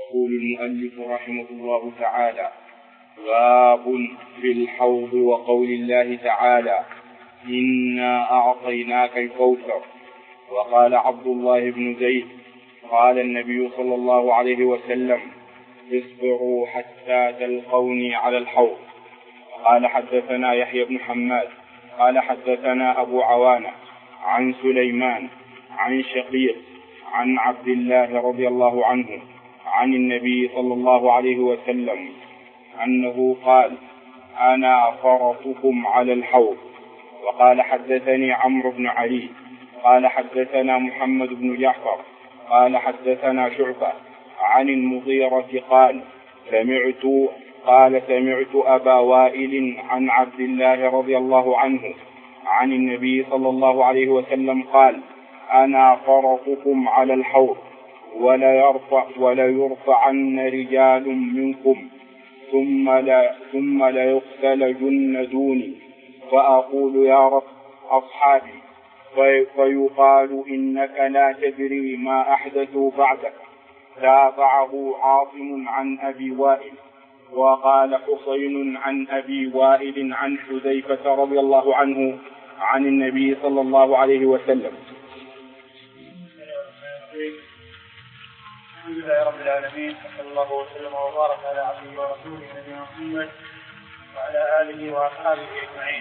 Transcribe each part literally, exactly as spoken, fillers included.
يقول المؤلف رحمه الله تعالى: باب في الحوض وقول الله تعالى: إنا أعطيناك الكوثر. وقال عبد الله بن زيد: قال النبي صلى الله عليه وسلم: اصبروا حتى تلقوني على الحوض. قال حدثنا يحيى بن حماد قال حدثنا أبو عوانة عن سليمان عن شقيق عن عبد الله رضي الله عنه عن النبي صلى الله عليه وسلم أنه قال: أنا فرطكم على الحوض. وقال حدثني عمرو بن علي قال حدثنا محمد بن جعفر قال حدثنا شعبة عن المغيرة قال سمعت قال سمعت أبا وائل عن عبد الله رضي الله عنه عن النبي صلى الله عليه وسلم قال: أنا فرطكم على الحوض ولا يرفع ولا يرفعن رجال منكم ثم لا ثم لا يقتلجن دوني فأقول يا رب أصحابي فيقال إنك لا تدري ما أحدثوا بعدك. تابعه عاصم عن أبي وائل. وقال حسين عن أبي وائل عن حذيفة رضي الله عنه عن النبي صلى الله عليه وسلم. الحمد لله رب العالمين، صلى الله وسلم وبارك على عبده ورسوله نبينا محمد وعلى آله وأصحابه أجمعين.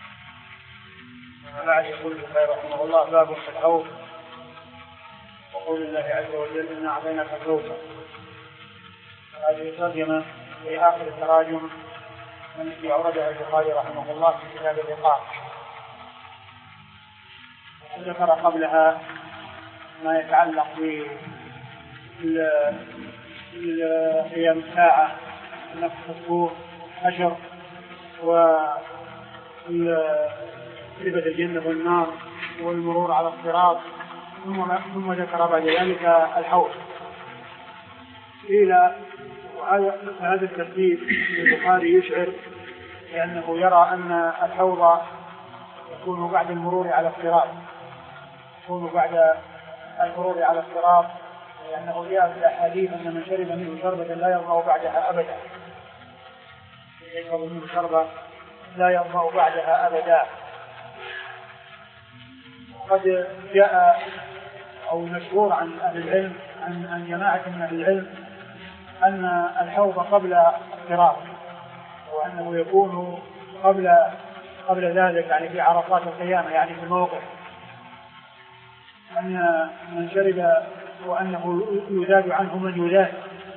بعد يقول البخاري رحمه الله: باب في الحوض وقول الله عز وجل: إنا أعطيناك الكوثر. هذه الترجمة في آخر التراجم التي أوردها البخاري رحمه الله في كتاب اللقاء. ذكر قبلها ما يتعلق بقيام الساعة، نفخ الصور، حشر، وصفة الجنة والنار والمرور على الصراط، ثم ذكر بعد ذلك الحوض. إلى هذا الترتيب البخاري يشعر لأنه يرى أن الحوض يكون بعد المرور على الصراط يكون بعد المرور على الصراط لأنه جاء في الأحاديث أن من شرب منه شربة لا يظمأ بعدها أبدا يشرب منه شربة لا يظمأ بعدها أبدا. قد جاء أو مشهور عن أهل العلم عن عن جماعة من أهل العلم أن الحوض قبل الصراط، وأنه يكون قبل قبل ذلك، يعني في عرصات القيامة، يعني في الموقف، أن من شرب وأنه يزاد عنه من يزاد.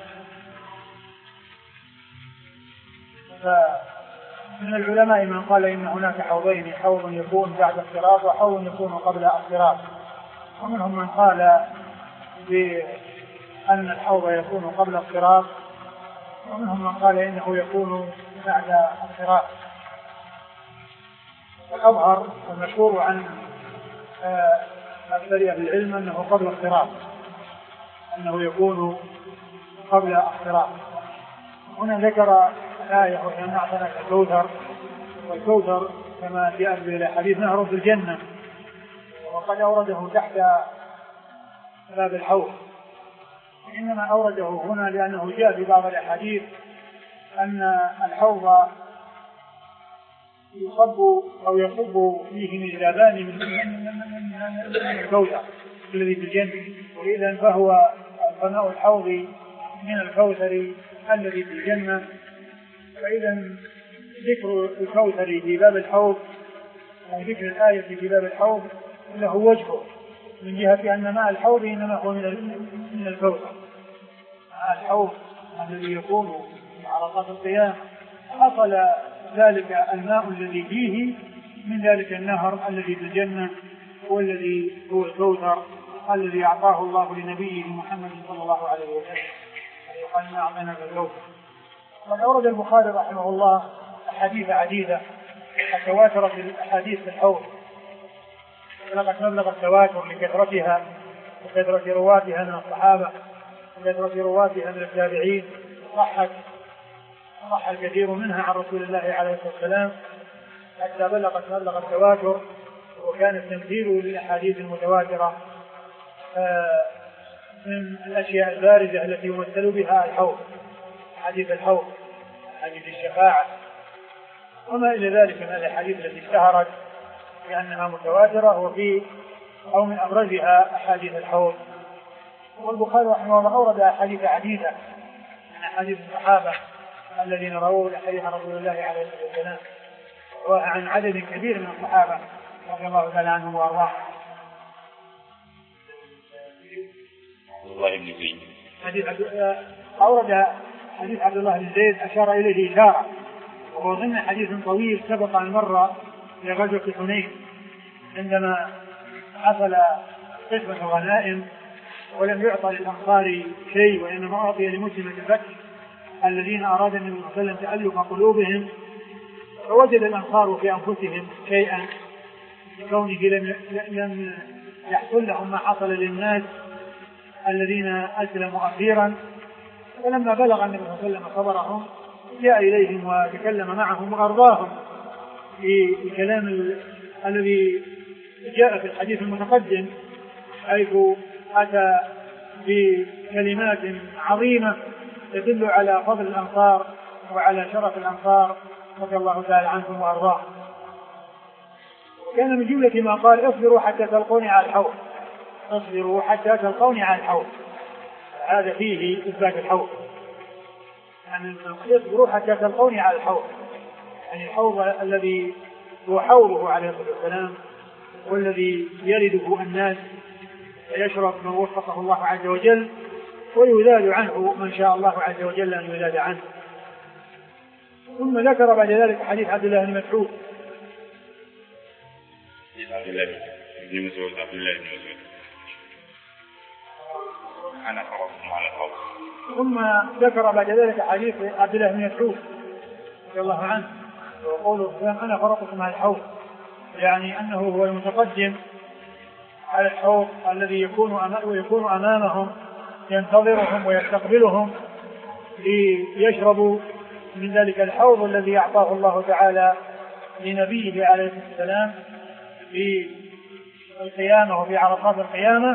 فمن العلماء من قال إن هناك حوضين: حوض يكون بعد الصراط وحوض يكون قبل الصراط. ومنهم من قال بأن الحوض يكون قبل الصراط، ومنهم من قال إنه يكون بعد الصراط. والأظهر والمشهور عن أكثر أهل العلم أنه قبل الصراط، أنه يكون قبل الصراط. هنا ذكر آية: وإن أعطيناك الكوثر. والكوثر كما جاء في الحديث نهر في الجنة، وقد أورده تحت باب الحوض، إنما أورده هنا لأنه جاء في بعض الأحاديث أن الحوض يصب أو يصب فيه مجربان من الكوثر الذي في الجنة، وإذا فهو فماء الحوض من الكوثر الذي في الجنة. فإذا ذكر الكوثر في باب الحوض أو ذكر الآية في باب الحوض له وجهه، من جهة أن ماء الحوض إنما هو من الكوثر. ماء الحوض الذي يكون في عرصات القيامة حصل ذلك الماء الذي فيه من ذلك النهر الذي في الجنة، والذي هو الكوثر الذي أعطاه الله لنبيه محمد صلى الله عليه وسلم. قال: إنا أعطيناك الكوثر. وقد أورد البخاري رحمه الله أحاديث عديدة تواترت الأحاديث في الحوض، بلغت مبلغ التواتر لكثرتها وكثرة رواتها من الصحابة وكثرة رواتها من التابعين. صحت صح الكثير منها عن رسول الله عليه الصلاة والسلام حتى بلغت مبلغ التواتر، وكان التمثيل للأحاديث المتواترة من الأشياء البارزة التي يمثل بها الحوض، حديث الحوض، حديث الشفاعة، وما إلى ذلك من الأحاديث التي اشتهرت بأنها متواترة، وفي أو من أبرزها أحاديث الحوض. والبخاري رحمه الله أورد أحاديث عديدة من أحاديث الصحابة الذين رووا حديث رسول الله عليه الصلاة والسلام، وعن عدد كبير من الصحابة رضي الله تعالى عنهم وأرضاهم. الله بن زيد حديث أورد حديث عبد الله بن زيد أشار إليه إشارة، وهو ضمن حديث طويل سبق أن مر في غزوة حنين عندما حصل قسمة غنائم ولم يعطى للأنصار شيء، وإنما أعطي لمسلمة الفتح الذين أراد النبي صلى الله عليه وسلم تألف قلوبهم، فوجد الأنصار في أنفسهم شيئا لكونه لم لم يحصل لهم ما حصل للناس الذين أسلموا أخيرا. فلما بلغ النبي صلى الله عليه وسلم خبرهم جاء إليهم وتكلم معهم وأرضاهم بالكلام الذي جاء في الحديث المتقدم، حيث أتى بكلمات عظيمة تدل على فضل الأنصار وعلى شرف الأنصار رضي الله تعالى عنهم وأرضاهم. كان من جملة ما قال: اصبروا حتى تلقوني على الحوض، اصبروا حتى تلقوني على الحوض. هذا فيه إثبات الحوض، يعني اصبروا حتى تلقوني على الحوض، يعني الحوض الذي هو حوضه عليه الصلاة والسلام، والذي يرده الناس ويشرب من وفقه الله عز وجل، ويذاد عنه من شاء الله عز وجل أن يذاد عنه. ثم ذكر بعد ذلك حديث عبد الله بن مسعود عبد الله بن مسعود عبد الله بن مسعود أنا فرضتم على الحوض. ثم ذكر بعد ذلك حديث عبد الله بن مسعود رضي الله عنه وقوله أنا فرضتم على الحوض، يعني أنه هو المتقدم على الحوض الذي يكون ويكون أمامهم ينتظرهم ويستقبلهم ليشربوا من ذلك الحوض الذي أعطاه الله تعالى لنبيه عليه الصلاة والسلام في القيامة وفي عرصات القيامة،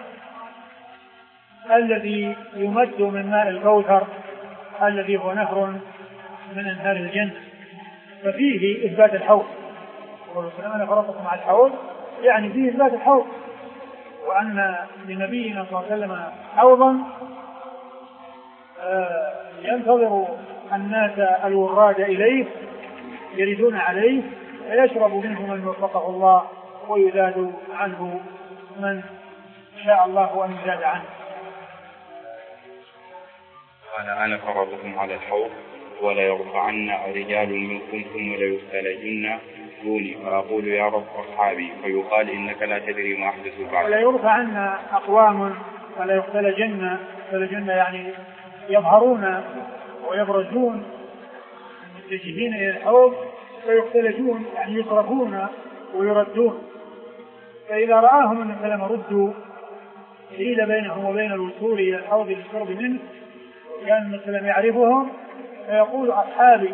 الذي يمد من ماء الكوثر الذي هو نهر من أنهار الجنة. ففيه إثبات الحوض، أنا فرضتكم على الحوض يعني فيه إثبات الحوض، وأن لنبينا صلى الله عليه وسلم حوضا ينتظر الناس الوراد إليه يردون عليه فيشرب منه من وفقه الله ويزاد عنه من شاء الله أن يزاد عنه. قال أنا فرضكم على الحوض ولا يرفعن رجال منكم ثم ليختلجن دوني فأقول يا رب أصحابي فيقال إنك لا تدري ما أحدث بعد. ولا يرفعن أقوام ولا يختلجن، يختلجن يعني يظهرون ويبرزون متجهين إلى الحوض فيختلجون يعني يصرفون ويردون، فإذا رآهم أن الكلام ردوا حيل بينهم وبين الوصول إلى الحوض للشرب منه، كان الكلام يعرفهم فيقول أصحابي،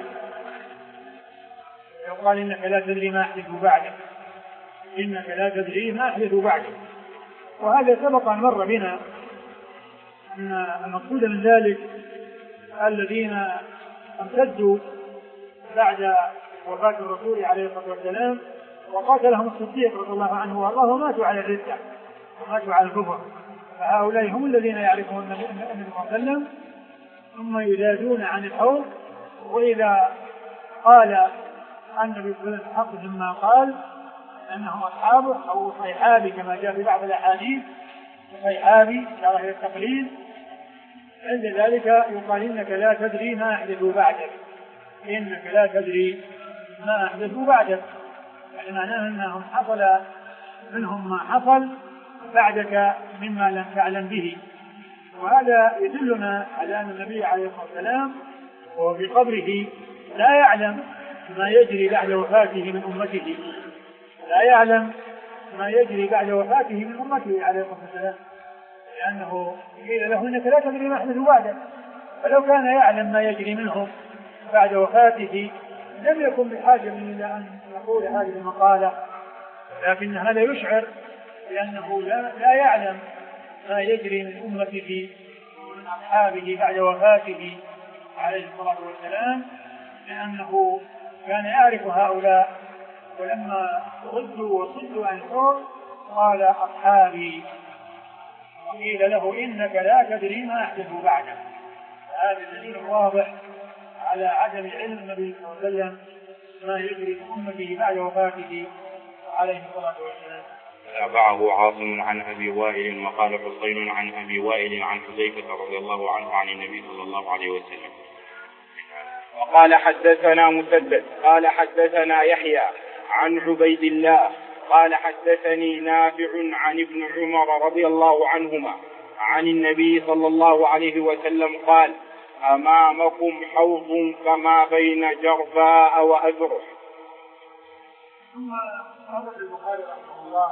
يقال إنك لا تدري ما أحدث بعدك، إنك لا تدري ما أحدث بعدك. وهذا سبق أن مر بنا أن المقصود من ذلك الذين امتدوا بعد وفاة الرسول عليه الصلاة والسلام وقاتلهم الصديق رضي الله عنه وارضاه وماتوا على الردة وماتوا على الكفر، فهؤلاء هم الذين يعرفون النبي صلى الله عليه وسلم ثم يزادون عن الحوض. وإذا قال النبي صلى الله عليه وسلم حق مما قال أنهم أصحابه أو صيحابي كما جاء في بعض الأحاديث، صيحابي شرح التقليد، عند ذلك يقال إنك لا تدري ما أحدث بعدك، إنك لا تدري ما أحدث بعدك، يعني معناه أنهم حصل منهم ما حصل بعدك مما لم تعلم به. وهذا يدلنا على أن النبي عليه الصلاة والسلام وهو في قبره لا يعلم ما يجري بعد وفاته من أمته، لا يعلم ما يجري بعد وفاته من أمته عليه الصلاة والسلام، لأنه قيل له إنك لا تدري ما أحدث بعدك، فلو كان يعلم ما يجري منهم بعد وفاته لم يكن بحاجة إلى أن يقول هذه المقالة، لكن هذا يشعر بأنه لا, لا يعلم ما يجري من أمته ومن أصحابه بعد وفاته عليه الصلاة والسلام، لأنه كان يعرف هؤلاء، ولما ردوا وصدوا عن الحوض قال أصحابي، وقيل له إنك لا تدري ما أحدث بعده. هذا دليل واضح على عدم علم النبي صلى الله عليه وسلم ما يجري من أمته بعد وفاته عليه الصلاة والسلام. تابعه عاصم عن أبي وائل وقال حسين عن أبي وائل عن حذيفة رضي الله عنه عن النبي صلى الله عليه وسلم. وقال حدثنا مسدد قال حدثنا يحيى عن عبيد الله قال حدثني نافع عن ابن عمر رضي الله عنهما عن النبي صلى الله عليه وسلم قال: أمامكم حوض كما بين جرباء وأذرح. ثم قال البخاري رحمه الله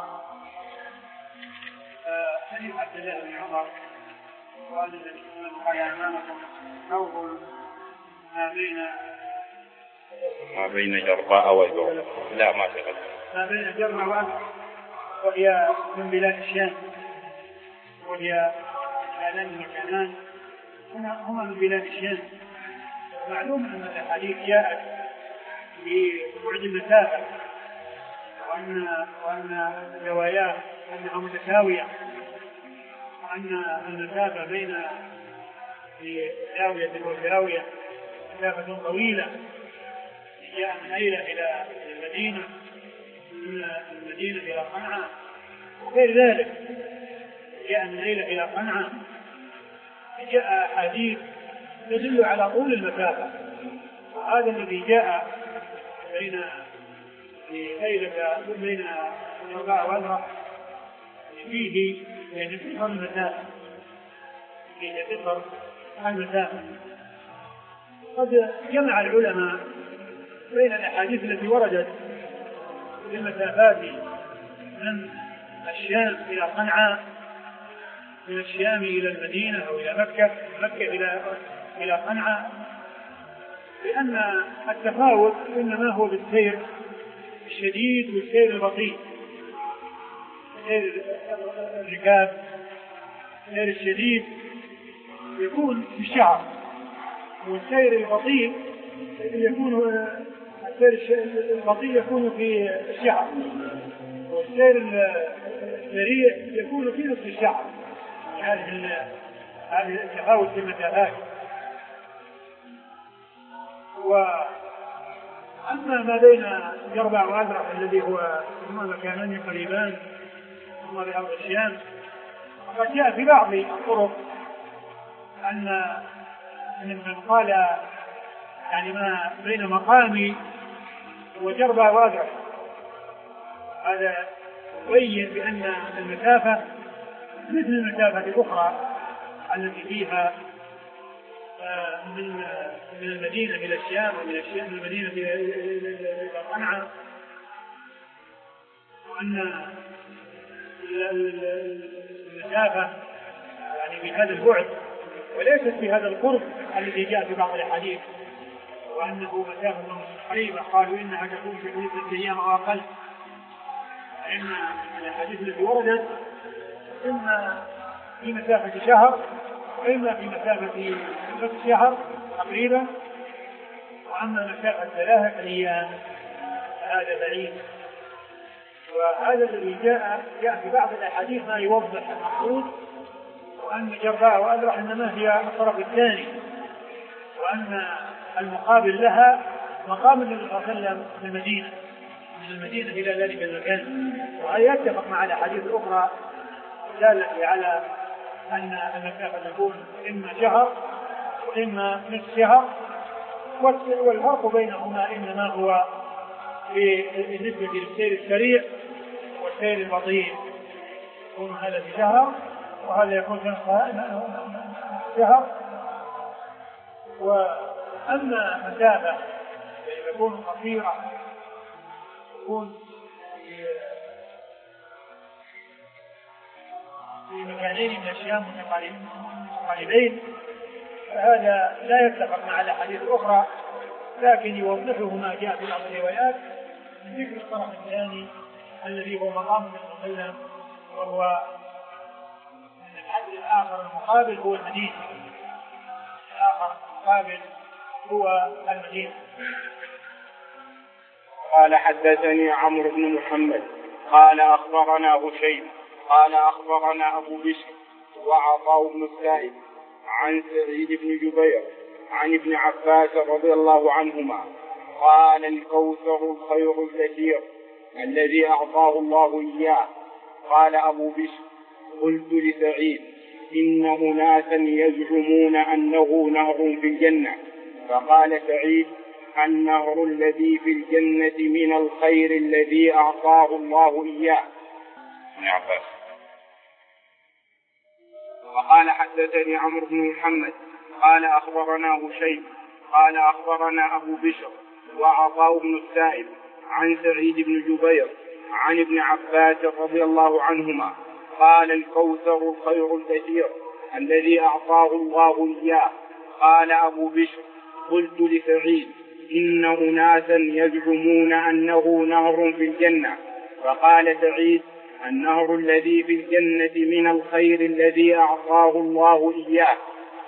حديث عبد الله بن عمر قال البخاري: أمامكم حوض ما بين ما بين جرباء وأذرح. لا ما تقدم. ما بين جرباء وأذرح، وهي من بلاد الشام، وهي مكانان مكانان هما من بلاد الشام. معلوم أن الحديث جاءت ببعد المسافة، وأن وأن الروايات أنها متساوية، وأن المسافة بين زاوية وزاوية مسافة طويلة. جاء من أيلة إلى المدينة، من المدينة إلى صنعاء، وغير ذلك جاء من أيلة إلى صنعاء. جاء حديث يدل على طول المسافة، وهذا الذي جاء بين أيلة بين جرباء وأذرح فيه يعني تكثر المسافة، فيه تكثر المسافة. قد جمع العلماء بين الأحاديث التي وردت في المسافات من الشام إلى صنعاء، من الشام إلى المدينة أو إلى مكة، مكة إلى إلى صنعاء، لأن التفاوت إنما هو بالسير الشديد والسير البطيء. سير الركاب، السير الشديد يكون في الشعر، والسير البطيء يكون السير البطيء يكون في الشعر، والسير السريع يكون في نصف الشعر. هذه هذه التفاوت في المسافات. وأما ما بين جرباء وأذرح الذي هو هما مكانان قريبان هما بأرض الشام، وقد جاء في بعض الطرق أن من قال يعني ما بين مقامي وجرباء وأذرح، هذا يبين بأن المسافة مثل المسافة الأخرى التي فيها من من المدينة إلى الشام، ومن الشام من المدينة إلى صنعاء، وأن المسافة يعني بهذا البعد وليست بهذا القرب الذي جاء في بعض الحديث، وأنه مسافة قريبة قالوا إنها تكون في ثلاثة أيام أو أقل. إن الحديث التي وردت إما في مسافة شهر وإما في مسافة نصف شهر تقريبا، وأما مسافة ثلاثة أيام هذا بعيد. وهذا الذي جاء جاء في بعض الأحاديث ما يوضح المقصود، وأن جرباء وأذرح إنما هي الطرف الثاني، وأن المقابل لها مقام النبي صلى الله عليه وسلم في المدينة، من المدينة إلى ذلك المكان. وهذا يتفق مع الأحاديث الأخرى دالة على أن المسافة تكون إما شهر وإما نصف شهر، والفرق بينهما إنما هو بالنسبة للسير السريع والسير البطيء، يكون هذا في شهر وهذا يكون في شهر. وأما مسافة تكون قصيرة تكون في مكانين من الشام متقاربين، فهذا لا يتفق مع الأحاديث الأخرى، لكن يوضحه ما جاء في بعض الروايات من ذكر الطرف الثاني الذي هو مقام النبي صلى الله عليه وسلم، وهو الآخر المقابل هو المدينة، الآخر المقابل هو المدينة. قال حدثني عمرو بن محمد قال أخبرنا هشيم قال أخبرنا أبو بشر وعطاء بن السائب عن سعيد بن جبير عن ابن عباس رضي الله عنهما قال الكوثر الخير الكثير الذي أعطاه الله إياه. قال أبو بشر قلت لسعيد إن أناسا يزعمون أنه نهر في الجنة، فقال سعيد النهر الذي في الجنة من الخير الذي أعطاه الله إياه. وقال حدثني عمرو بن محمد قال أخبرنا هشيم قال أخبرنا أبو بشر وعطاء بن السائب عن سعيد بن جبير عن ابن عباس رضي الله عنهما قال الكوثر الخير الكثير الذي أعطاه الله إياه. قال أبو بشر قلت لسعيد إن أناسا يزعمون أنه نهر في الجنة، فقال سعيد النهر الذي في الجنة من الخير الذي أعطاه الله إياه.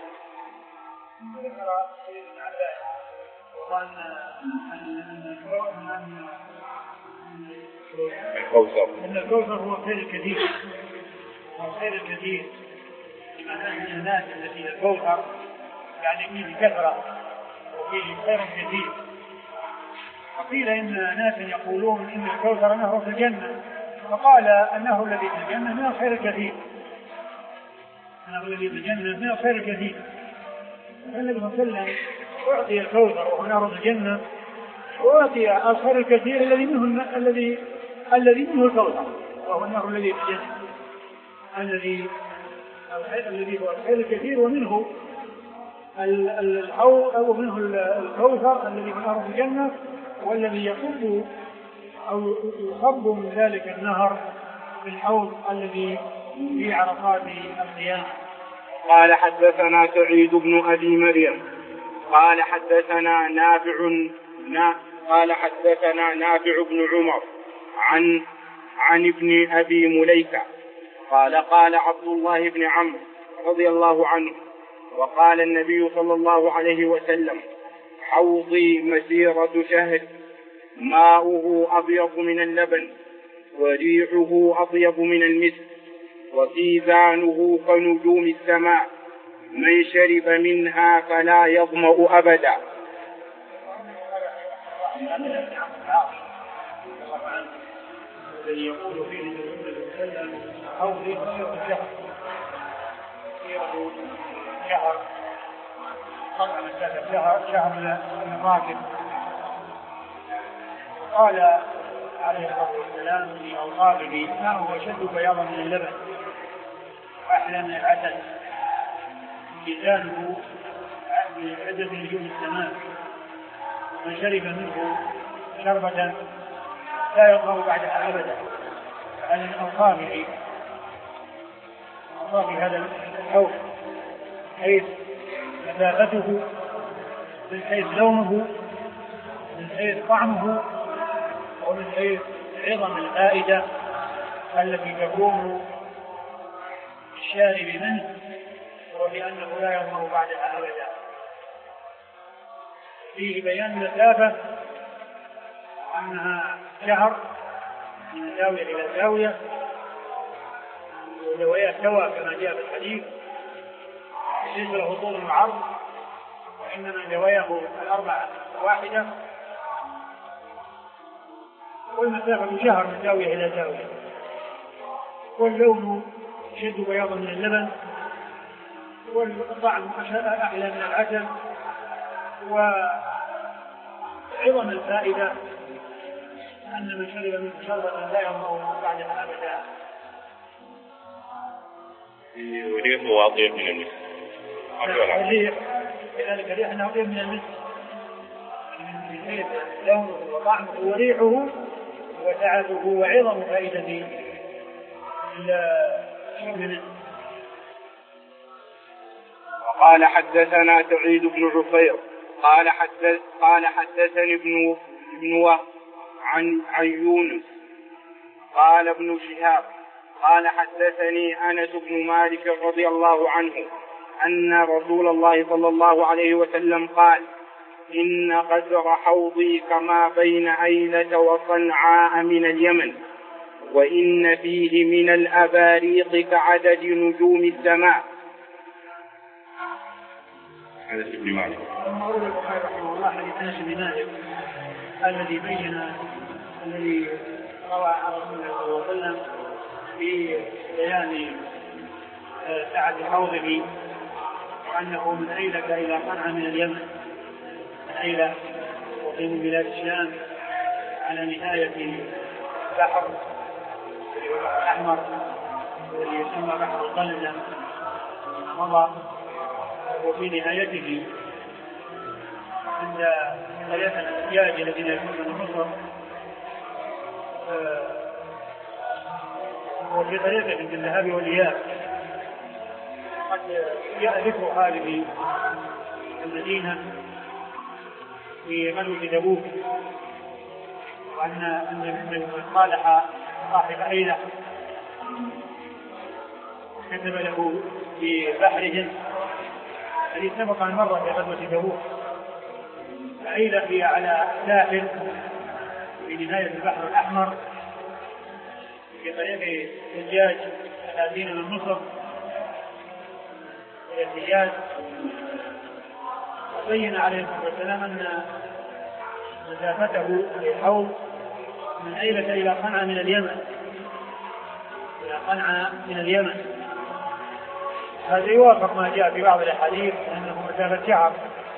أن الكوثر هو خير الكثير، هو خير الكثير، لمعنى أن الناس التي الكوثر يعني فيه كثرة وفيه خير كثير. وقيل إن ناس يقولون إن الكوثر نهر في الجنة، فقال النهر الذي في الجنة من الخير الكثير، النهر الذي في الجنة من الخير الكثير. فالنبي صلى الله عليه وسلم أعطي الكوثر وهو نهر في الجنة، وأعطي الخير الكثير الذي منه الذي الذي منه الكوثر وهو النهر الذي في الجنة، الذي الذي هو الخير الكثير ومنه الحوض أو منه الكوثر الذي في نهر الجنة، والذي يصب أو يصب من ذلك النهر في الحوض الذي في عرفات القيامة. قال حدثنا سعيد بن أبي مريم قال حدثنا نافع قال حدثنا نافع بن عمر عن عن ابن أبي مليكة قال قال عبد الله بن عمرو رضي الله عنه وقال النبي صلى الله عليه وسلم حوضي مسيرة شهر ماؤه أبيض من اللبن وريحه أطيب من المسك وكيزانه كنجوم السماء من شرب منها فلا يظمأ أبدا. الذي يقول فيه النبي صلى الله عليه وسلم حوضي مسيرة شهر، مسيرة شهر قطع مسافة شهر شهر من راكب. قال عليه الصلاة والسلام لأصحابه ما هو أشد بياضا من اللبن وأحلى من العسل، ميزانه بعدد نجوم السماء، من شرب منه شربة لا يظهر بعدها أبدا. هذا من أوصافه أوصاف هذا الحوض، حيث نزاهته، من حيث لونه، من حيث طعمه، ومن حيث عظم الفائدة التي تكون الشارب منه، ولأنه لا يظهر بعدها أبدا. فيه بيان مسافة أنها شهر من زاوية إلى زاوية، وزوايا سوا كما جاء في الحديث، ليس له طول وعرض، وإنما زواياه الأربعة واحدة، والمسافة شهر من زاوية إلى زاوية، واللون شد بياضا من اللبن، والطعم أعلى من العسل، وعظم الفائدة أن من شرب من شربة لا يظمأ بعدها أبدا. وريحه أطيب من المسك. الريح كذلك ريح أنه أطيب من المسك، من حيث لونه وطعمه وريحه وسعته وعظم فائدته منه. وقال حدثنا سعيد بن عفير قال حدث قال حدثني ابن ابن وهب عن عن يونس قال ابن شهاب قال حدثني أنس بن مالك رضي الله عنه أن رسول الله صلى الله عليه وسلم قال إن قدر حوضي كما بين أيلة وصنعاء من اليمن وإن فيه من الأباريق كعدد نجوم السماء. هذا ابن مالك. ثم أورد البخاري رحمه الله حديث أنس بن مالك الذي بين الذي روى عن رسول الله صلى الله عليه وسلم في بيان سعة حوضه وأنه من أيلة إلى صنعاء من اليمن، من أيلة وفي من بلاد الشام على نهاية بحر البحر الأحمر الذي يسمى بحر القلزم مضى، وفي نهايته عند ثلاثة الأسياد الذين يكونون مصر وفي طريقة الذهاب والإياب. قد يألف هذه المدينة في غزوة تبوك، وأن أن صالح صاحب أيلة كتب له في بحرهم الذي سبق أن مر في غزوة تبوك. أيلة هي على ساحل في نهاية البحر الأحمر في طريق الحجاج الذين من مصر إلى الحجاز. بين عليه الصلاة والسلام أن مسافته للحوض من أيلة إلى صنعاء من اليمن، إلى صنعاء من اليمن. هذا يوافق ما جاء في بعض الأحاديث أنه مسافة شهر،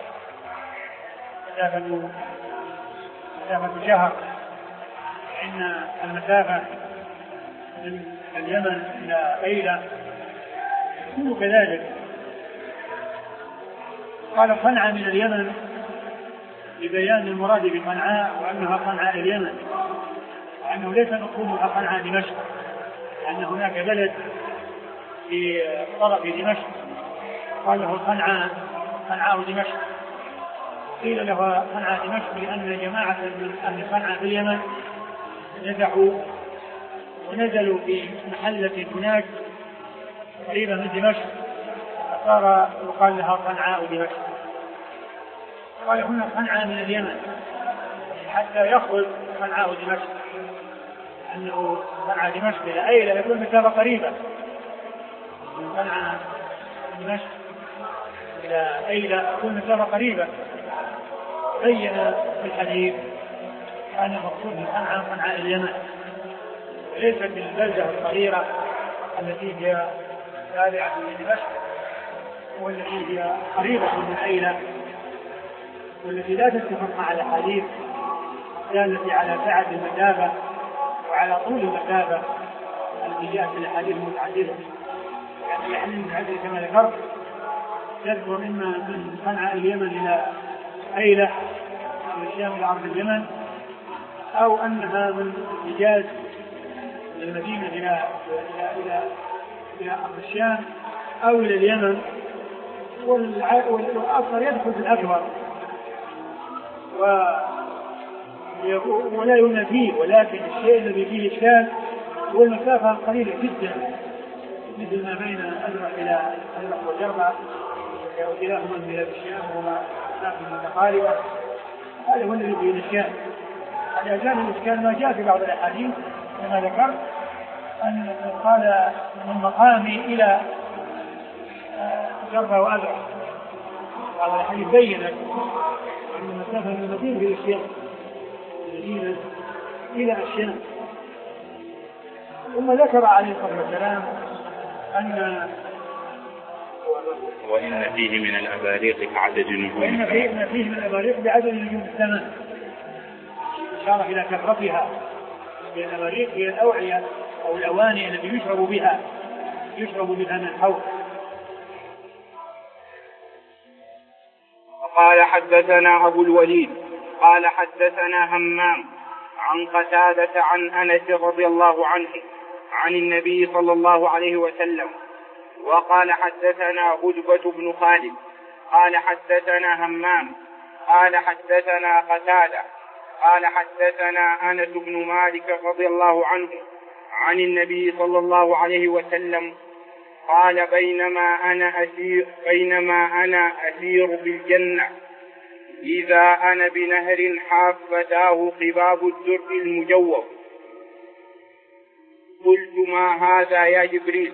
مسافة مسافة شهر، فإن المسافة من اليمن إلى أيلة تكون كذلك. قال صنعاء من اليمن لبيان المراد بصنعاء وأنها صنعاء اليمن، وأنه ليس مقصودها صنعاء دمشق، لأن هناك بلد في طرف دمشق قال له صنعاء صنعاء دمشق، قيل له صنعاء دمشق لأن جماعة من أهل صنعاء في اليمن نزحوا ونزلوا في محلة هناك قريبة من دمشق فصار يقال لها صنعاء دمشق. قال هنا صنعاء من اليمن حتى يخرج صنعاء دمشق، أنه صنعاء دمشق إلى أيلة يكون مسافة قريبة، من صنعاء دمشق إلى أيلة يكون مسافة قريبة. بين في الحديث أن المقصود من صنعاء صنعاء اليمن، وليست البلدة الصغيرة التي هي تابعة لدمشق والتي هي قريبة من أيلة، والتي لا تتفق مع الأحاديث التي على سعة المسافة وعلى طول المسافة التي جاءت في الأحاديث المتعددة. يعني الأحاديث المتعددة كما ذكرت تذكر إما من صنعاء اليمن إلى أيلة من الشام إلى أرض اليمن، أو أنها من الحجاز من المدينة إلى إلى إلى إلى أرض الشام أو إلى اليمن، والأكثر يدخل في الأكبر ولا ينفيه، ولكن الشيء الذي فيه إشكال هو المسافة قليلة جدا مثل ما بين أزرق إلى أزرق وجربة وكلاهما من بلاد الشام وهما مسافة متقاربة. هذا هو الذي فيه الإشكال. على جانب الإشكال ما جاء في بعض الأحاديث كما ذكرت أن قال من مقامي إلى جربة وأزرق. بعض الأحاديث بيّنت أن المسافة من المدينة إلى الشام، المدينة إلى الشام. ثم ذكر عليه الصلاة والسلام أن وإن فيه من الأباريق كعدد نجوم وإن فيه, فيه من الأباريق بعدد نجوم السماء، إشارة إلى كثرتها. الأباريق هي الأوعية أو الأواني التي يشرب بها يشرب بها من الحوض. قال حدثنا أبو الوليد قال حدثنا همام عن قتادة عن أنس رضي الله عنه عن النبي صلى الله عليه وسلم وقال حدثنا هدبة بن خالد قال حدثنا همام قال حدثنا قتادة قال حدثنا أنس بن مالك رضي الله عنه عن النبي صلى الله عليه وسلم قال بينما أنا أسير, بينما أنا أسير بالجنة إذا أنا بنهر حافتاه قباب الدر المجوف قلت ما هذا يا جبريل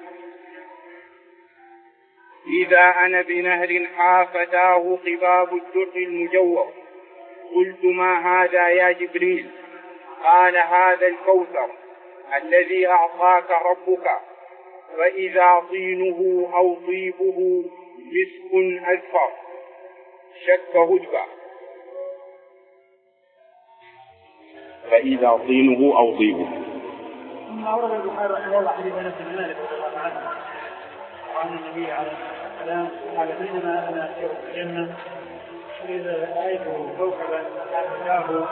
إذا أنا بنهر حافتاه قباب الدر المجوف قلت ما هذا يا جبريل قال هذا الكوثر الذي أعطاك ربك فإذا طينه أو طيبه مسك أزفر شك هدبة فإذا طينه أو طيبه. ثم أورد البخاري رحمه الله حديث أنس بن مالك رضي الله عنه عن النبي عليه الصلاة والسلام قال بينما أنا أسير في الجنة إذا رأيت كوكبا أتاه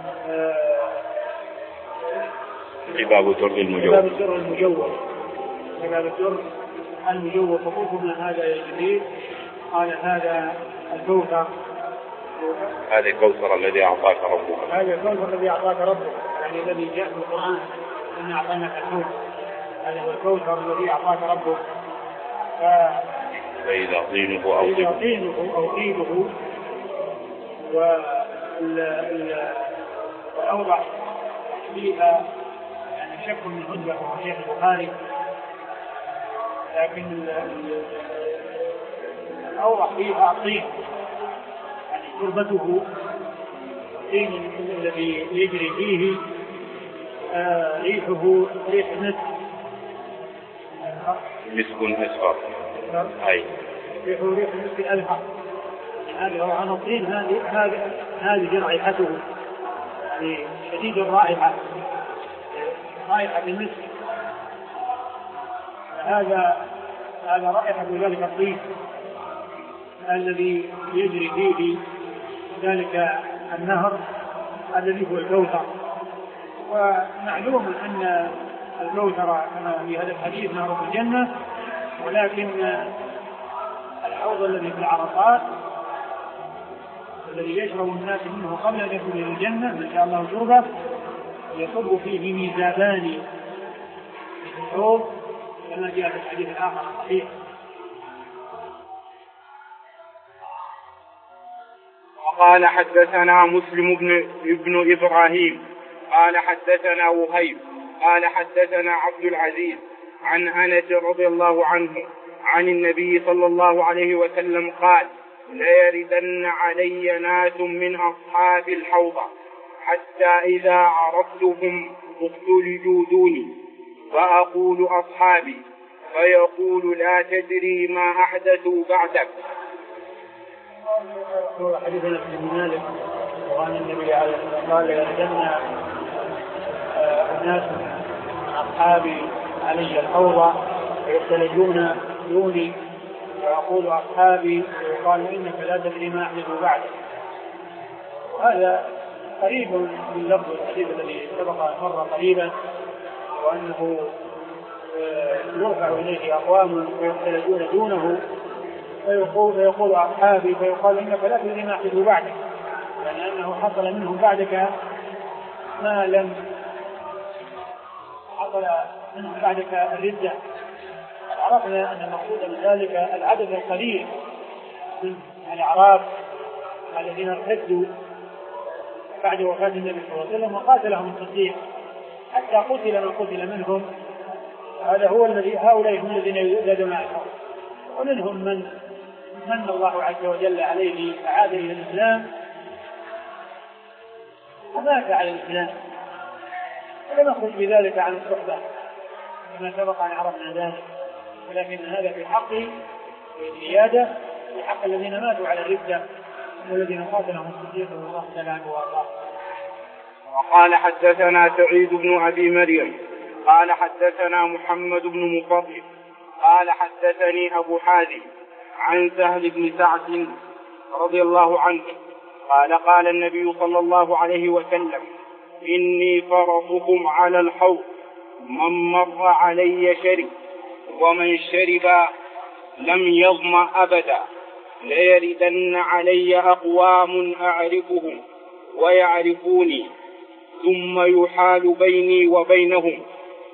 قباب الدر المجوف قباب الدر المجوف قباب الدر المجوف فقلت ما هذا يا جبريل قال هذا الكوثر هذا الكوثر الذي أعطاك ربك هذا الكوثر الذي أعطاك ربك يعني الذي جاء في القرآن إن أعطيناك الكوثر هذا هو الكوثر الذي أعطاك ربك ف... فإذا طينه أو طيبه طينه أو طيبه والأوضح فيها يعني شك من هدبة في صحيح البخاري لكن الأوضح فيها طين يعني تربته الطين الذي يجري فيه آه ريحه ريح مسك مسك أزفر أي ريحه ريح مسك أزفر هذا هو عن الطين هذه هذه هذه رائحته يعني شديد الرائحة رائحة المسك هذا هذا رائحة ذلك الطين الذي يجري فيه ذلك النهر الذي هو الكوثر. ومعلوم أن الكوثر كما في هذا الحديث نهر في الجنة ولكن الحوض الذي في العرفات الذي يشرب الناس منه قبل أن يدخلوا إلى الجنة ما شاء الله شربه يصب فيه ميزابان في الحوض كما جاء في الحديث الآخر الصحيح. وقال حدثنا مسلم بن, ابن إبراهيم قال حدثنا وهيب قال حدثنا عبد العزيز عن أنس رضي الله عنه عن النبي صلى الله عليه وسلم قال ليردن علي ناس من أصحاب الحوض حتى إذا عرفتهم اختلجوا دوني فأقول أصحابي فيقول لا تدري ما أحدثوا بعدك. حديث أنس بن مالك وعن النبي عليه الصلاة والسلام قال ليردن الناس من أصحاب علي الحوض فيختلجون دوني ويقول أصحابي ويقال إنك لا تدري ما أحدثوا بعدك. هذا قريب من لفظ الحديث الذي سبق مر قريبا وأنه يرفع إليه أقوام ويختلجون دونه فيقول, فيقول أصحابي فيقال إنك لا تدري ما أحدثوا بعدك يعني أنه حصل منهم بعدك ما لم حصل منهم بعدك الردة. عرفنا أن المقصود من ذلك العدد القليل من الأعراب الذين ارتدوا بعد وفاة النبي صلى الله عليه وسلم وقاتلهم الصديق حتى قتل من قتل منهم. هذا هو الذي هؤلاء هم الذين يزدادون على الحق ومنهم من من الله عز وجل عليه فعاد إلى الإسلام ومات على الإسلام ولم يخرج بذلك عن الصحبة كما سبق أن عرفنا ذلك ولكن هذا في حق الزيادة في حق الذين ماتوا على الردة والذين قاتلهم الصديق رضي الله تعالى عنه وارضاه. وقال حدثنا سعيد بن أبي مريم قال حدثنا محمد بن مفضل قال حدثني أبو حازم عن سهل بن سعد رضي الله عنه قال قال النبي صلى الله عليه وسلم إني فرطكم على الحوض من مر علي شرب ومن شرب لم يظمأ أبدا ليردن علي أقوام أعرفهم ويعرفوني ثم يحال بيني وبينهم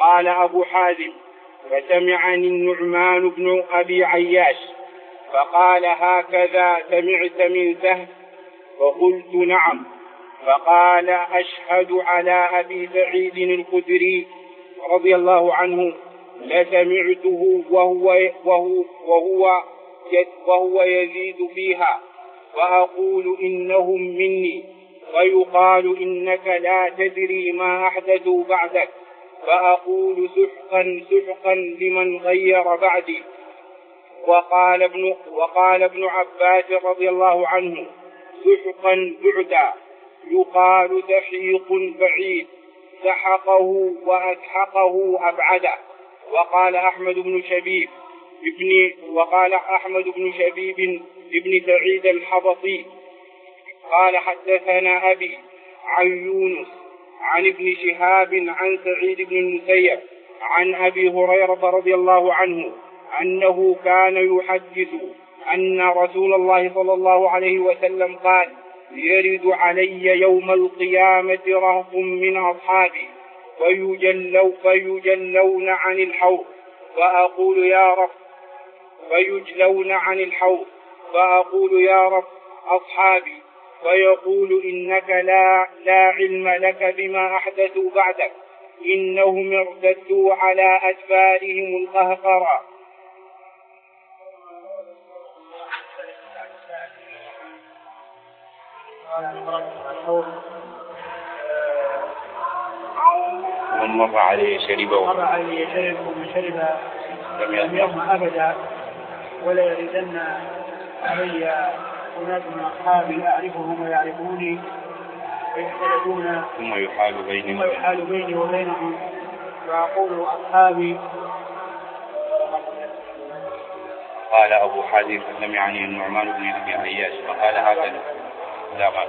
قال أبو حازم: فسمعني النعمان بن أبي عياش فقال: هكذا سمعت من سهل؟ فقلت: نعم. فقال: أشهد على أبي سعيد الخدري رضي الله عنه لسمعته وهو, وهو, وهو, وهو يزيد فيها وأقول إنهم مني، ويقال إنك لا تدري ما أحدثوا بعدك، فأقول سحقا سحقا لمن غير بعدي. وقال ابن, وقال ابن عباس رضي الله عنه: سحقا بعدا، يقال سحيق بعيد، سحقه وأسحقه أبعده. وقال أحمد بن شبيب ابن وقال أحمد بن شبيب ابن سعيد الحبطي قال: حدثنا أبي عن يونس عن ابن شهاب عن سعيد بن المسيب عن أبي هريرة رضي الله عنه أنه كان يحدث أن رسول الله صلى الله عليه وسلم قال: يرد علي يوم القيامة رهط من أصحابي فيجلو فيجلون عن الحوض فأقول يا رب فيجلون عن الحوض فأقول يا رب أصحابي، فيقول: إنك لا, لا علم لك بما أحدثوا بعدك، إنهم ارتدوا على أدبارهم القهقرى. من مر عليه شربه مر عليه شرب ومن شرب لم يظمأ أبدا، ولا يردن علي أناس من أصحابي أعرفهم ويعرفوني ويختلفون ثم يحال بيني ثم يحال بيني وبينهم، وأقول أصحابي. قال أبو حازم: فسمعني النعمان بن أبي عياش فقال: هكذا. لا ما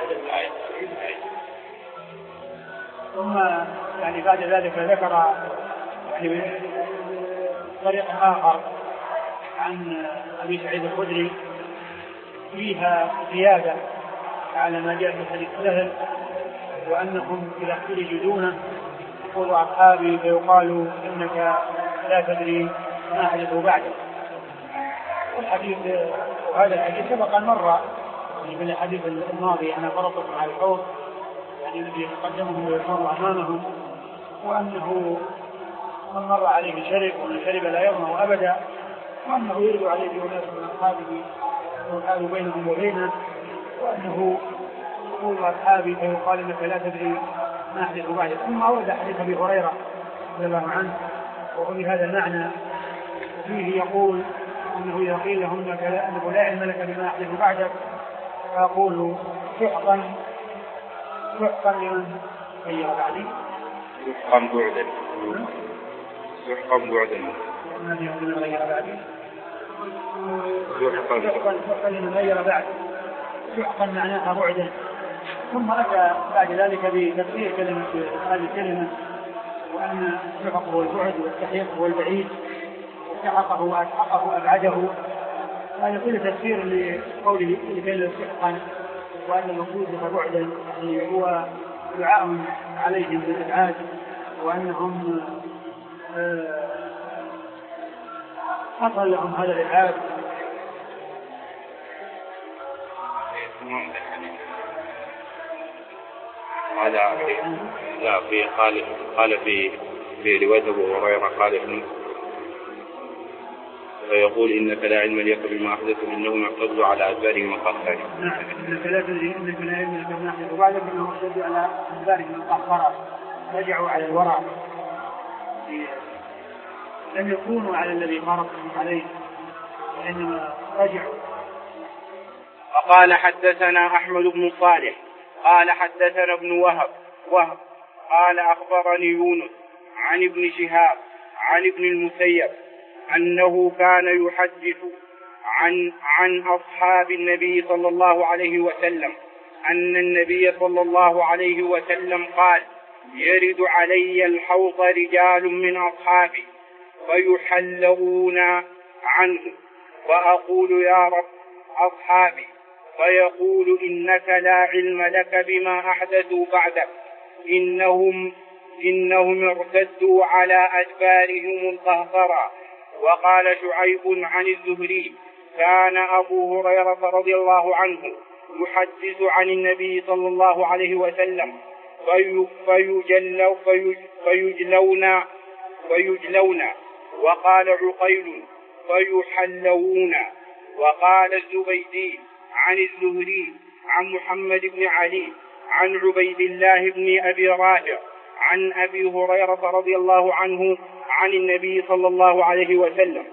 ثم يعني بعد ذلك ذكر يعني طريق آخر عن أبي سعيد الخدري فيها زيادة على ما جاء في حديث سهل، وأنهم إذا اختلجوا دونه يقول أصحابي فيقال إنك لا تدري ما حدثوا بعدك. والحديث وهذا الحديث سبق أن مر يعني في الحديث الماضي: أنا فرطكم على الحوض، يعني الذي يتقدمهم ويمر أمامهم، وأنه من مر عليه شرب ومن شرب لا يظمأ أبدا، وأنه يرد عليه أناس من أصحابه ويحال بينهم وبينه، وأنه يقول أصحابي فيقال إنك لا تدري ما أحدث بعدك. ثم أورد حديث أبي هريرة رضي الله عنه وهو بهذا المعنى، فيه يقول أنه إذا قيل لهم أنه لا علم لك بما أحدث بعدك فأقول سحقا سحقا لمن غير بعدي. سحقا بعدا سحقا بعدا من غير بعدي سحقا سحقا لمن غير بعدي سحقا معناها بعدا. ثم أتى بعد ذلك بتفسير كلمة هذه الكلمة، وأن السحق هو البعد والتحقيق هو البعيد، وسحقه وأسحقه أبعده. هذا كل تفسير لقوله لكلمة سحقا، وأن المقصود بعدا يعني هو دعاء عليهم بالإبعاد، وأنهم حصل لهم هذا الإبعاد. هذا لا في قال قال في في رواية أبو هريرة قال ابن فيقول: إنك لا علم لك بما أحدثوا إنهم اعتدوا على أدبارهم القهقرى. نعم، إنك لا تدري إنك لا علم لك بما أحدثوا بعدك إنهم اعتدوا على أدبارهم القهقرى، رجعوا على الورع، لم يكونوا على الذي فرضهم عليه وإنما رجعوا. وقال: حدثنا أحمد بن صالح قال حدثنا ابن وهب وهب قال أخبرني يونس عن ابن شهاب عن ابن المسيب أنه كان يحدث عن عن أصحاب النبي صلى الله عليه وسلم أن النبي صلى الله عليه وسلم قال: يرد علي الحوض رجال من أصحابي فيحلون عنه وأقول يا رب أصحابي، فيقول: إنك لا علم لك بما أحدثوا بعدك، إنهم إنهم ارتدوا على أدبارهم القهقرى. وقال شعيب عن الزهري كان أبو هريرة رضي الله عنه يحدث عن النبي صلى الله عليه وسلم فيجلو فيجلون فيجلون وقال عقيل فيحلون. وقال الزبيدي عن الزهري عن محمد بن علي عن عبيد الله بن أبي رافع عن أبي هريرة رضي الله عنه عن النبي صلى الله عليه وسلم.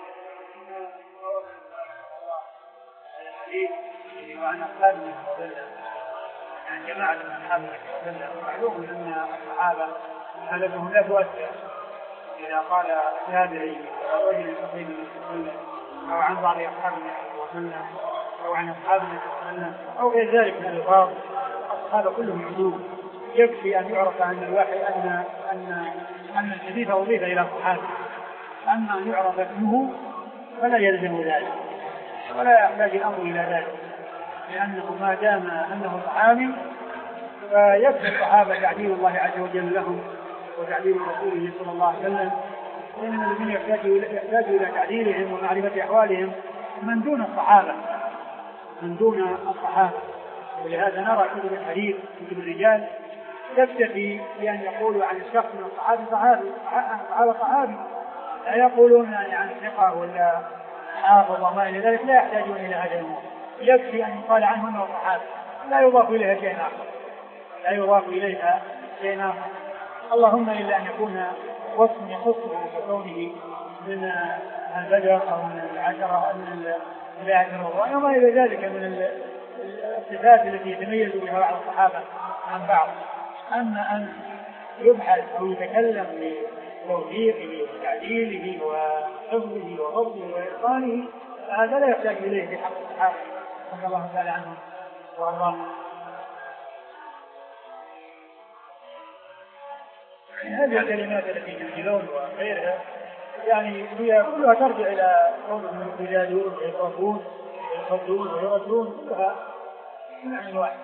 وعن أصحاب النبي صلى الله عليه وسلم يعني جماعة من أصحاب النبي صلى الله عليه وسلم معلوم أن الصحابة حالتهم لا تؤثر إذا قال تابعي أو رجل يصلي النبي صلى الله عليه وسلم أو عن بعض أصحاب النبي صلى الله عليه وسلم أو عن أصحاب النبي صلى الله عليه وسلم أو غير ذلك من الألفاظ، الصحابة كلهم عدول. يكفي أن يعرف عن الواحد أن أن أن الحديث أضيف إلى صحابي، أما أن يعرف اسمه فلا يلزم ذلك ولا يحتاج الأمر إلى ذلك، لأنه ما دام أنه صحابي فيكفي الصحابة تعديل الله عز وجل لهم وتعديل رسوله صلى الله عليه وسلم، لأن الذين يحتاجوا إلى تعديلهم ومعرفة أحوالهم من دون الصحابة من دون الصحابة. ولهذا نرى كتب الحديث كتب الرجال تكتفي بأن يقولوا عن الشخص من الصحابي صحابي صحابة صحابي، لا يقولون عن ثقة ولا حافظ وما إلى ذلك، لا يحتاجون إلى هذا الموضوع، يكفي أن يقال عنه أنه صحابي لا يضاف إليها شيء آخر لا يضاف إليها شيء آخر اللهم إلا أن يكون وصف يخصه بكونه من البدر أو من العشرة أو من العشرة وما إلى ذلك من الصفات التي يتميز بها بعض الصحابة عن بعض. أما أن يبحث أو يتكلم بتوثيقه وتعديله وحفظه وضبطه وإتقانه هذا لا يحتاج إليه في حق الصحابة رضي الله تعالى عنهم وأرضاهم. يعني هذه الكلمات التي ينزلون وغيرها يعني هي كلها ترجع إلى قولهم الرجالون ويقربون ويقربون ويردون كلها يعني واحد.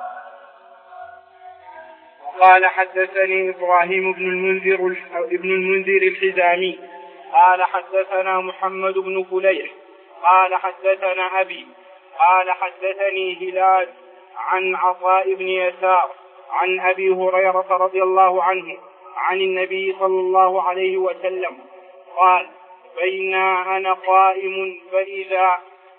قال حدثني إبراهيم بن المنذر ابن المنذر الحزامي قال حدثنا محمد بن فليح قال حدثنا أبي قال حدثني هلال عن عطاء بن يسار عن أبي هريرة رضي الله عنه عن النبي صلى الله عليه وسلم قال بينا أنا قائم فإذا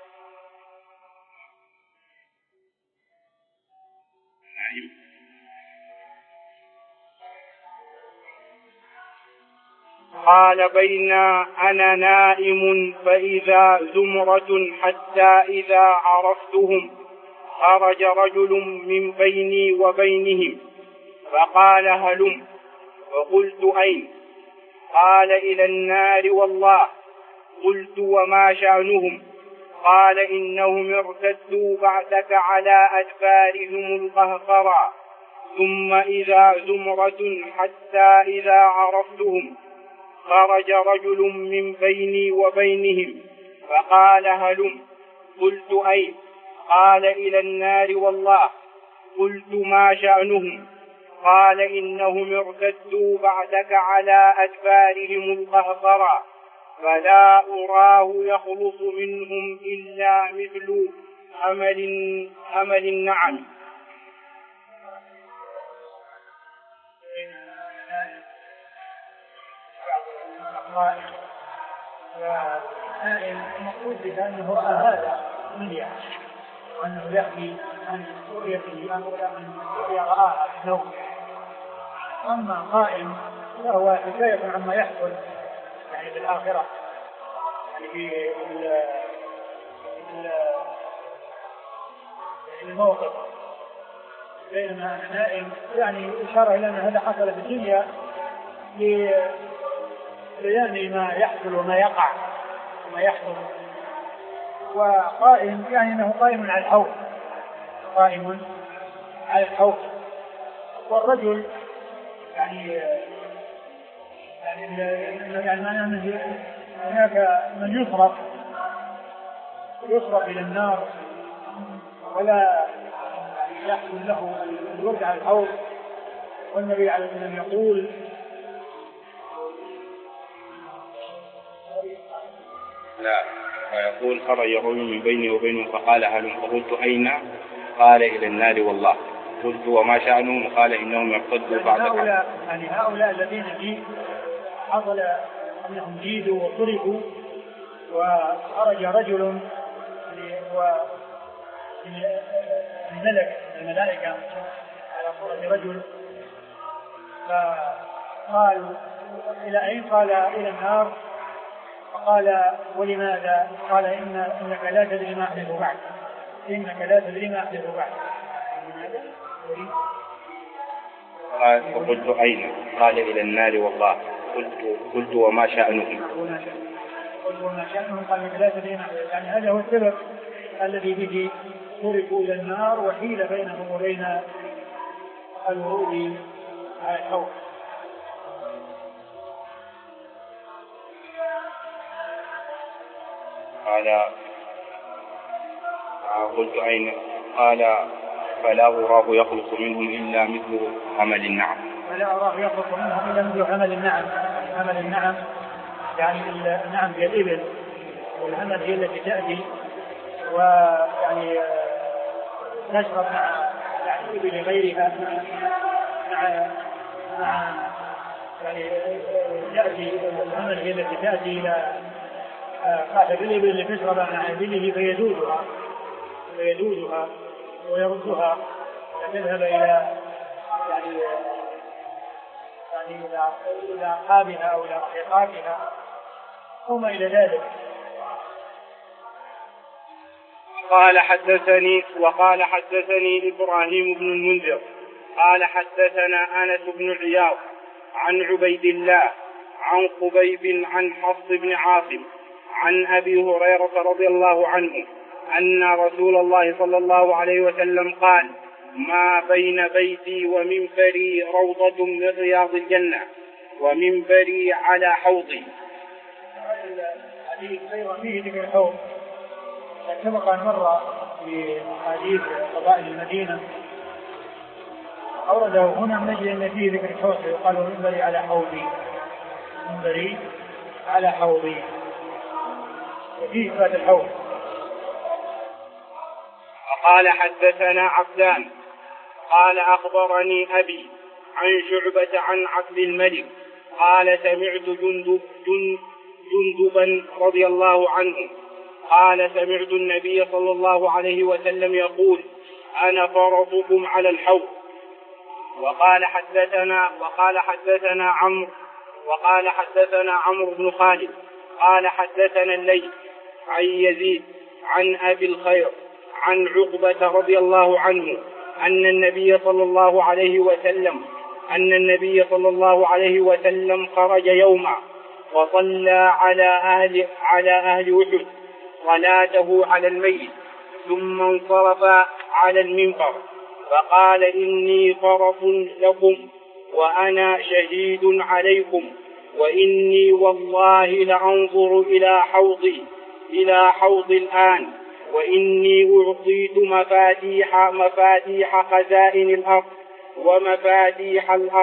قال بينا أنا نائم فإذا زمرة حتى إذا عرفتهم خرج رجل من بيني وبينهم فقال هلم فقلت أين؟ قال إلى النار والله. قلت وما شأنهم؟ قال إنهم ارتدوا بعدك على أدبارهم القهقرى ثم إذا زمرة حتى إذا عرفتهم خرج رجل من بيني وبينهم فقال هلم. قلت أين؟ قال إلى النار والله. قلت ما شأنهم؟ قال إنهم ارتدوا بعدك على أدبارهم القهقرى فلا أراه يخلص منهم إلا مثل أمل أمل النعم. المقصود بها أنه رأى هذا من يعني وأنه يحكي عن رؤيته أن رؤيا رآها في النوم. أما قائم فهو حكاية عما يحصل يعني في الآخرة يعني في الموقف بينما أنا نائم يعني إشارة إلى أن هذا حصل في الدنيا لبيان ما يحصل وما يقع وما يحصل. وقائم يعني أنه قائم على الحوض قائم على الحوض والرجل يعني يعني يعني معناه أنه هناك من يصرف يصرف إلى النار ولا يحصل له الورد على الحوض والنبي عليه الصلاة والسلام يقول لا فيقول خرج رجل من بيني وبينه فقال هل فقلت أين؟ قال إلى النار والله. قلت وما شأنهم؟ قال إنهم يرتدوا بعد هؤلاء يعني هؤلاء الذين جيد حصل أنهم جيدوا وطرقوا وخرج رجل من ملك الملائكة على صورة رجل فقال إلى أين؟ قال إلى النار. فقال ولماذا؟ قال إن إنك لا تدري ما أحدث بعد إنك لا تدري ما أحدث بعد. قال فقلت أين؟ قال إلى النار والله. قلت قلت وما شأنهم؟ قلت وما شأنهم؟ قال إنك لا تدري ما أحدث. يعني هذا هو السبب الذي به تركوا إلى النار وحيل بينهم وبين الورود على الحوض. قال قلت أين؟ قال فلا أراه يخلص منهم إلا مثل حمل النعم. فلا أراه يخلص منهم إلا مثل حمل النعم. حمل النعم يعني النعم هي الإبل والحمل هي التي تأتي ويعني تشرب مع يعني الإبل غيرها مع مع يعني تأتي الحمل هي التي تأتي إلى صاحب الإبل اللي تشرب مع إبله فيدودها فيدودها ويردها فتذهب إلى يعني يعني إلى إلى أصحابها أو إلى رفيقاتها ثم إلى ذلك. قال حدثني وقال حدثني إبراهيم بن المنذر قال حدثنا أنس بن عياض عن عبيد الله عن خبيب عن حفص بن عاصم عن أبي هريرة رضي الله عنه أن رسول الله صلى الله عليه وسلم قال ما بين بيتي ومنبري روضة من رياض الجنة ومنبري على حوضي. حديث فيه ذكر الحوض سبق أن مر في حديث فضائل المدينة أورده هنا من أجل أن فيه ذكر الحوض يقال منبري على حوضي منبري على حوضي وفيه إثبات الحوض. قال حدثنا عبدان قال أخبرني أبي عن شعبة عن عبد الملك قال سمعت جندب جند جندبا رضي الله عنه قال سمعت النبي صلى الله عليه وسلم يقول أنا فرطكم على الحوض. وقال حدثنا وقال حدثنا عمرو وقال حدثنا عمرو بن خالد قال حدثنا الليث عن يزيد عن أبي الخير عن عقبة رضي الله عنه أن النبي صلى الله عليه وسلم أن النبي صلى الله عليه وسلم خرج يوما وصلى على أهل على أهل أحد صلاته على الميت ثم انصرف على المنبر فقال إني فرط لكم وأنا شهيد عليكم وإني والله لأنظر إلى حوضي إلى حوض الآن وإني أعطيت مفاتيح مفاتيح خزائن الأرض ومفاتيح الأرض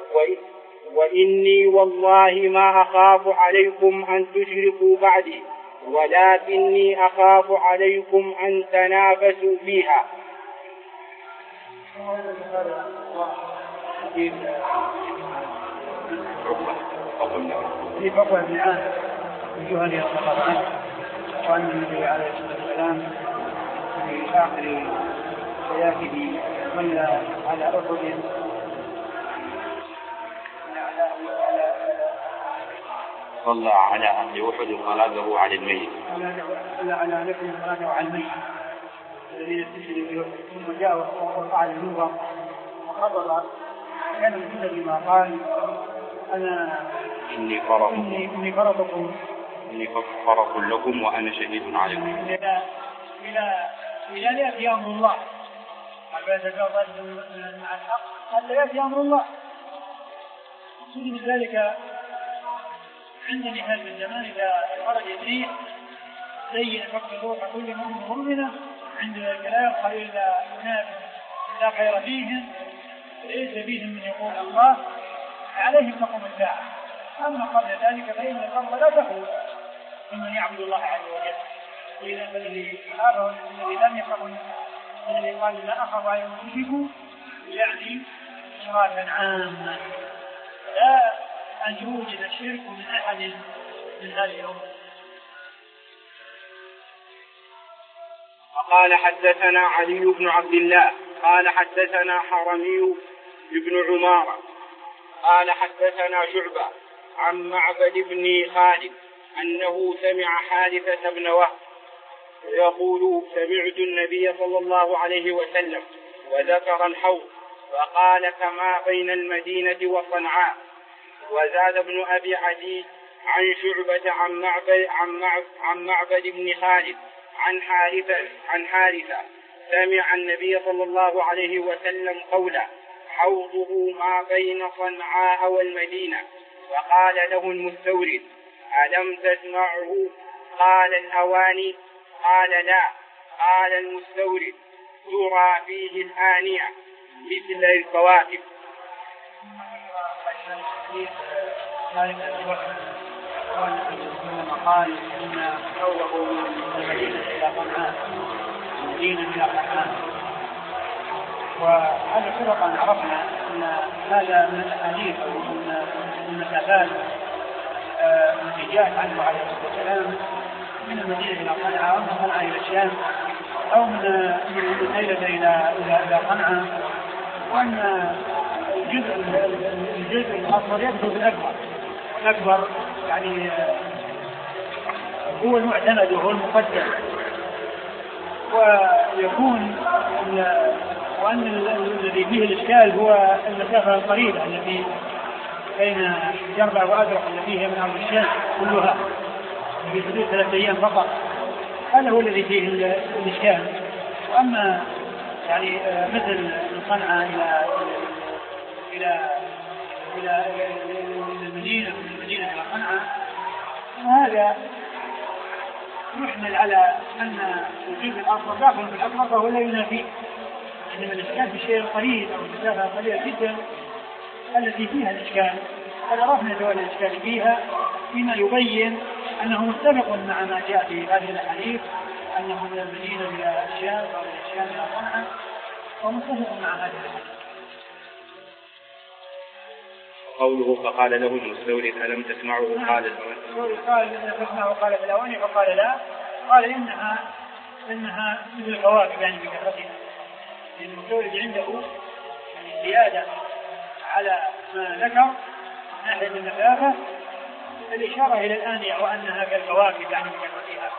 وإني والله ما أخاف عليكم أن تشركوا بعدي ولكني أخاف عليكم أن تنافسوا فيها. في فقه ابن عامر الجهني رضي الله عنه وأن النبي عليه الصلاة والسلام في آخر حياته صلى على أحد صلى على أهل أحد صلاته على الميت صلى على نفسه صلاته على الميت الذين استشهدوا في أحد ثم جاء وقعد المنبر وخطب كان من كل ما قال أنا إني فرط إني فرطكم إني فرط لكم وأنا شهيد عليكم إلى إلى إلى يأتي أمر الله حتى يتجاوز مع الحق حتى يأتي أمر الله. مقصود من ذلك عند نهاية الزمان إذا خرج الريح زين فقد روح كل مؤمن مؤمنة عند ذلك لا يبقى إلا ناس لا خير فيهم ليس فيهم من يقول الله عليهم تقوم الساعة. أما قبل ذلك فإن الأرض لا تخلو ممن يعبد الله عز وجل. وإذا الذي هذا الذي لم يفهم الذي قال لا أخذ أن يشركوا يعني إشراكا عاما لا أن يوجد الشرك من أحد من هذه الأمور. قال حدثنا علي بن عبد الله قال حدثنا حرمي بن عمارة قال حدثنا شعبة عن معبد بن خالد أنه سمع حارثة بن وهب يقول سمعت النبي صلى الله عليه وسلم وذكر الحوض وقال كما بين المدينة وصنعاء. وزاد ابن أبي عدي عن شعبة عن معبد, عن معبد, عن معبد بن خالد عن حارثة, عن حارثة سمع النبي صلى الله عليه وسلم قولا حوضه ما بين صنعاء والمدينة. وقال له المستورد ألم تسمعه؟ قال الأواني. قال لا. قال المستورد ترى فيه الآنية مثل الكواكب. قال إن حوضه من المدينة إلى صنعاء المدينة إلى صنعاء. وهذا سبقا عرفنا أن هذا من الأحاديث أو من المسافات التي جاءت عنه عليه الصلاة والسلام من المدينة إلى صنعاء أو من صنعاء إلى الشام أو من من ليلة إلى إلى صنعاء. وأن الجزء الجزء الأصغر يبدو بالأكبر الأكبر يعني هو المعتمد وهو المقدم. ويكون وأن الذي فيه الإشكال هو المسافة القريبة التي بين جربع وأزرق التي هي من أرض الشام كلها في حدود ثلاثة أيام فقط. هذا هو الذي فيه الإشكال. وأما يعني مثل من صنعاء إلى إلى إلى المدينة من المدينة إلى صنعاء هذا يحمل على أن وجود الأرض داخل في الأكبر فهو لا ينافيه. إنما الإشكال في الشيء القليل أو المسافة قليلة جدا التي فيها الإشكال. هذا عرفنا جوال الإشكال فيها فيما يبين أنه متفق مع ما جاء في هذه الأحاديث أنه من المدينة إلى الشام أو من الشام إلى صنعاء ومتفق مع هذه الأحاديث. قوله فقال له المستورد ألم تسمعه؟ قال المستورد قال إن تسمعه قال في الأواني فقال لا. قال إنها إنها مثل الكواكب يعني بكثرتها. المستورد عنده يعني زيادة على ما ذكر من ناحية المسافة الإشارة إلى الآنية وأنها كالكواكب يعني بكثرتها.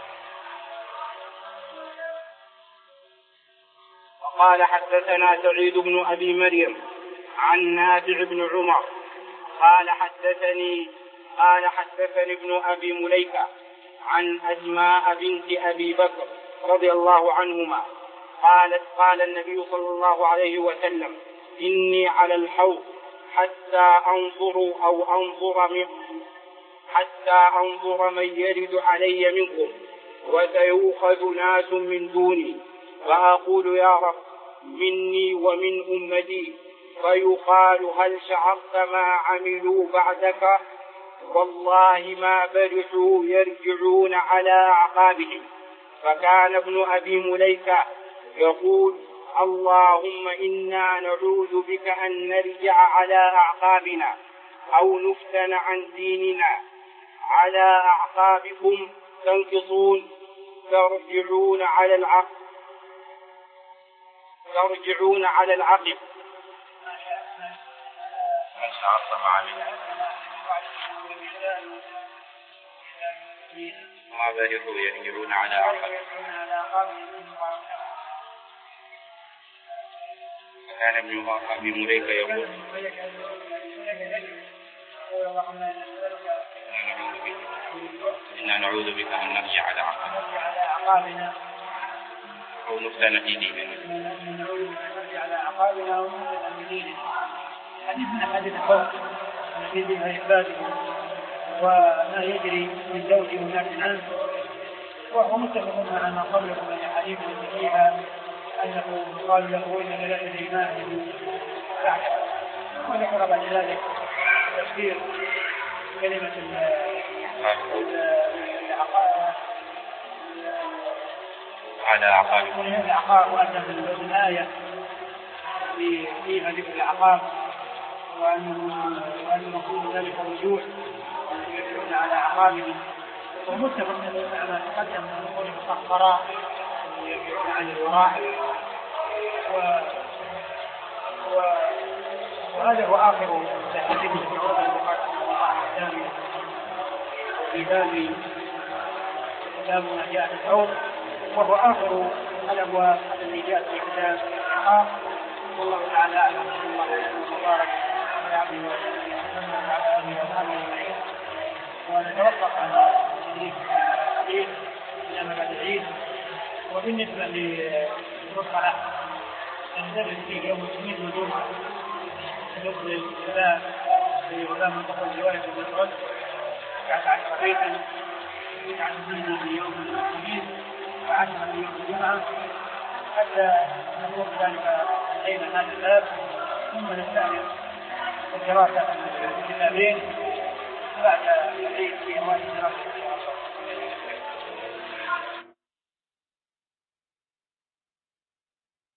وقال حدثنا سعيد بن أبي مريم عن نافع بن عمر قال حدثني قال حدثني ابن أبي مليكة عن أسماء بنت أبي بكر رضي الله عنهما قالت قال النبي صلى الله عليه وسلم إني على الحوض حتى أنظر أو أنظر من حتى أنظر من يرد علي منكم وسيؤخذ ناس من دوني فأقول يا رب مني ومن أمتي فيقال هل شعرت ما عملوا بعدك؟ والله ما برحوا يرجعون على أعقابهم. فكان ابن أبي مليكة يقول اللهم إنا نعوذ بك أن نرجع على أعقابنا أو نفتن عن ديننا. على أعقابكم تنكصون ترجعون على العقب ترجعون على العقب. هل شعرت مع ما برحوا يرجعون على أعقابهم. كان ابن أبي مليكة يقول إنا نعوذ بك أن نرجع على أعقابنا أو نفتن في ديننا. حديثنا حديث الخوف الذي فيه إثباته وما يجري من زوج هناك عنه وهو متفق مع ما قبله من الحديث التي فيها أنه قال له إنك لا تدري ما بعده. وذكر بعد ذلك تفسير كلمة على عقاب العقاب، وأن الآية فيها ذكر العقاب، وأنه يكون ذلك الرجوع يرجعون على عقابهم، ومتفق على تقدم من قوله مسخرا يرجعون على الوراء. وهذا هو آخر الحديث الذي ورد البخاري في باب كتاب ما جاء في الحوض، وهو آخر الأبواب التي جاءت في كتاب العقاب. والله تعالى أعلم. الله وبارك على عبده ورسوله وعلى آله وصحبه أجمعين. ونتوقف على الحديث إلى ما بعد العيد. وبالنسبة للمصطلح ندرس فيه يوم الاثنين والجمعة يدخل الكلام في غلام منطقة رواية المفرد بعد عشر بيتا يجعل منا في يوم الاثنين وعشرة في يوم الجمعة حتى نمر ذلك بين هذا الباب، ثم نستأنف الدراسة في الكتابين بعد العيد في هذه الدراسة.